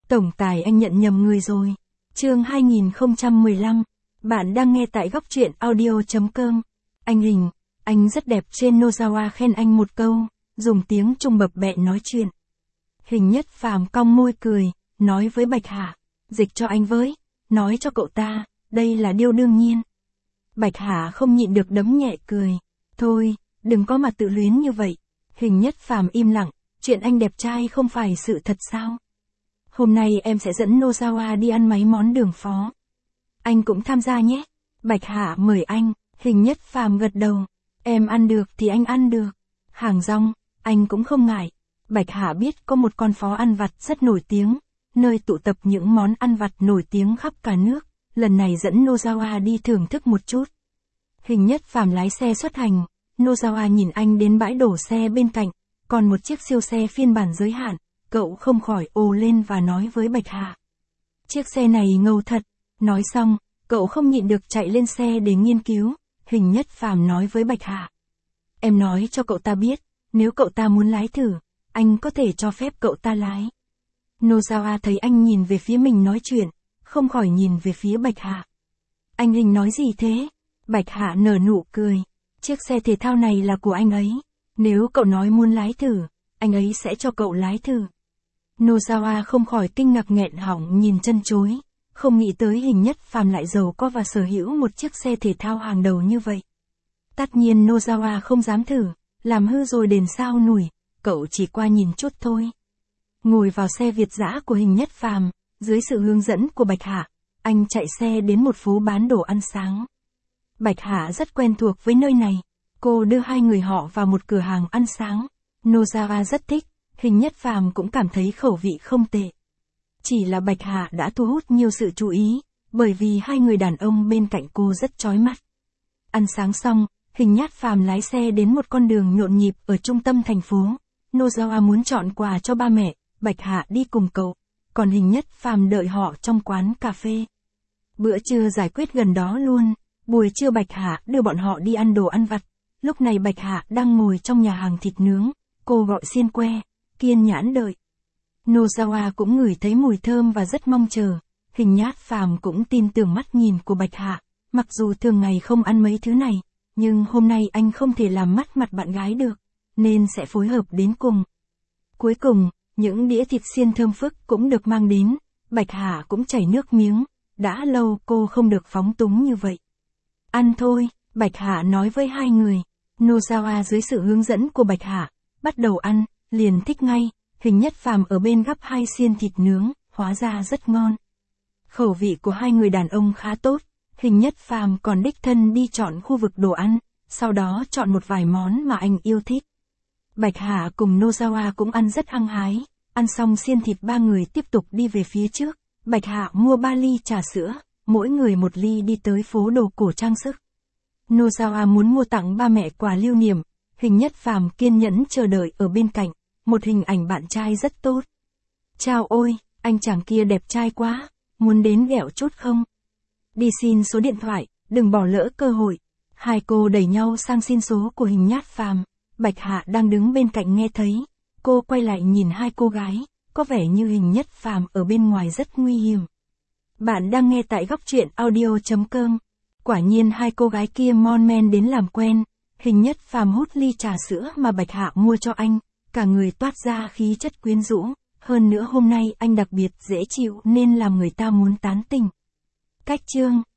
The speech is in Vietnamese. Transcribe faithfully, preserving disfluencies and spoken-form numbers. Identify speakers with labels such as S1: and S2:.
S1: Tổng tài anh nhận nhầm người rồi. Chương hai nghìn không trăm mười lăm. Bạn đang nghe tại góc truyện audio chấm com. Anh Hình, anh rất đẹp, trên Nozawa khen anh một câu, dùng tiếng Trung bập bẹ nói chuyện. Hình Nhất Phàm cong môi cười, nói với Bạch Hà, dịch cho anh với, nói cho cậu ta, đây là điều đương nhiên. Bạch Hà không nhịn được đấm nhẹ cười, thôi, đừng có mà tự luyến như vậy. Hình Nhất Phàm im lặng, chuyện anh đẹp trai không phải sự thật sao? Hôm nay em sẽ dẫn Nozawa đi ăn mấy món đường phố. Anh cũng tham gia nhé. Bạch Hà mời anh, Hình Nhất Phàm gật đầu. Em ăn được thì anh ăn được. Hàng rong, anh cũng không ngại. Bạch Hà biết có một con phố ăn vặt rất nổi tiếng, nơi tụ tập những món ăn vặt nổi tiếng khắp cả nước. Lần này dẫn Nozawa đi thưởng thức một chút. Hình Nhất Phàm lái xe xuất hành, Nozawa nhìn anh đến bãi đổ xe bên cạnh, còn một chiếc siêu xe phiên bản giới hạn. Cậu không khỏi ồ lên và nói với Bạch Hà. Chiếc xe này ngầu thật. Nói xong, cậu không nhịn được chạy lên xe để nghiên cứu. Hình Nhất Phàm nói với Bạch Hà. Em nói cho cậu ta biết, nếu cậu ta muốn lái thử, anh có thể cho phép cậu ta lái. Nozawa thấy anh nhìn về phía mình nói chuyện, không khỏi nhìn về phía Bạch Hà. Anh Hình nói gì thế? Bạch Hà nở nụ cười. Chiếc xe thể thao này là của anh ấy. Nếu cậu nói muốn lái thử, anh ấy sẽ cho cậu lái thử. Nozawa không khỏi kinh ngạc nghẹn họng nhìn chân chối, không nghĩ tới Hình Nhất Phàm lại giàu có và sở hữu một chiếc xe thể thao hàng đầu như vậy. Tất nhiên Nozawa không dám thử, làm hư rồi đền sao nủi, cậu chỉ qua nhìn chút thôi. Ngồi vào xe Việt dã của Hình Nhất Phàm, dưới sự hướng dẫn của Bạch Hà, anh chạy xe đến một phố bán đồ ăn sáng. Bạch Hà rất quen thuộc với nơi này, cô đưa hai người họ vào một cửa hàng ăn sáng. Nozawa rất thích. Hình Nhất Phàm cũng cảm thấy khẩu vị không tệ. Chỉ là Bạch Hà đã thu hút nhiều sự chú ý, bởi vì hai người đàn ông bên cạnh cô rất chói mắt. Ăn sáng xong, Hình Nhất Phàm lái xe đến một con đường nhộn nhịp ở trung tâm thành phố. Nozawa muốn chọn quà cho ba mẹ, Bạch Hà đi cùng cậu, còn Hình Nhất Phàm đợi họ trong quán cà phê. Bữa trưa giải quyết gần đó luôn, buổi trưa Bạch Hà đưa bọn họ đi ăn đồ ăn vặt. Lúc này Bạch Hà đang ngồi trong nhà hàng thịt nướng, cô gọi xiên que, kiên nhẫn đợi. Nozawa cũng ngửi thấy mùi thơm và rất mong chờ. Hình Nhất Phàm cũng tin tưởng mắt nhìn của Bạch Hà, mặc dù thường ngày không ăn mấy thứ này, nhưng hôm nay anh không thể làm mất mặt bạn gái được, nên sẽ phối hợp đến cùng. Cuối cùng, những đĩa thịt xiên thơm phức cũng được mang đến, Bạch Hà cũng chảy nước miếng, đã lâu cô không được phóng túng như vậy. Ăn thôi, Bạch Hà nói với hai người. Nozawa dưới sự hướng dẫn của Bạch Hà, bắt đầu ăn, liền thích ngay. Hình Nhất Phàm ở bên gắp hai xiên thịt nướng, hóa ra rất ngon. Khẩu vị của hai người đàn ông khá tốt, Hình Nhất Phàm còn đích thân đi chọn khu vực đồ ăn, sau đó chọn một vài món mà anh yêu thích. Bạch Hà cùng Nozawa cũng ăn rất hăng hái, ăn xong xiên thịt ba người tiếp tục đi về phía trước. Bạch Hà mua ba ly trà sữa, mỗi người một ly đi tới phố đồ cổ trang sức. Nozawa muốn mua tặng ba mẹ quà lưu niệm, Hình Nhất Phàm kiên nhẫn chờ đợi ở bên cạnh. Một hình ảnh bạn trai rất tốt. Chào ôi, anh chàng kia đẹp trai quá, muốn đến ghẹo chút không? Đi xin số điện thoại, đừng bỏ lỡ cơ hội. Hai cô đẩy nhau sang xin số của Hình Nhất Phàm. Bạch Hà đang đứng bên cạnh nghe thấy. Cô quay lại nhìn hai cô gái, có vẻ như Hình Nhất Phàm ở bên ngoài rất nguy hiểm. Bạn đang nghe tại góc truyện audio chấm com. Quả nhiên hai cô gái kia mon men đến làm quen. Hình Nhất Phàm hút ly trà sữa mà Bạch Hà mua cho anh. Cả người toát ra khí chất quyến rũ, hơn nữa hôm nay anh đặc biệt dễ chịu nên làm người ta muốn tán tỉnh. Cách chương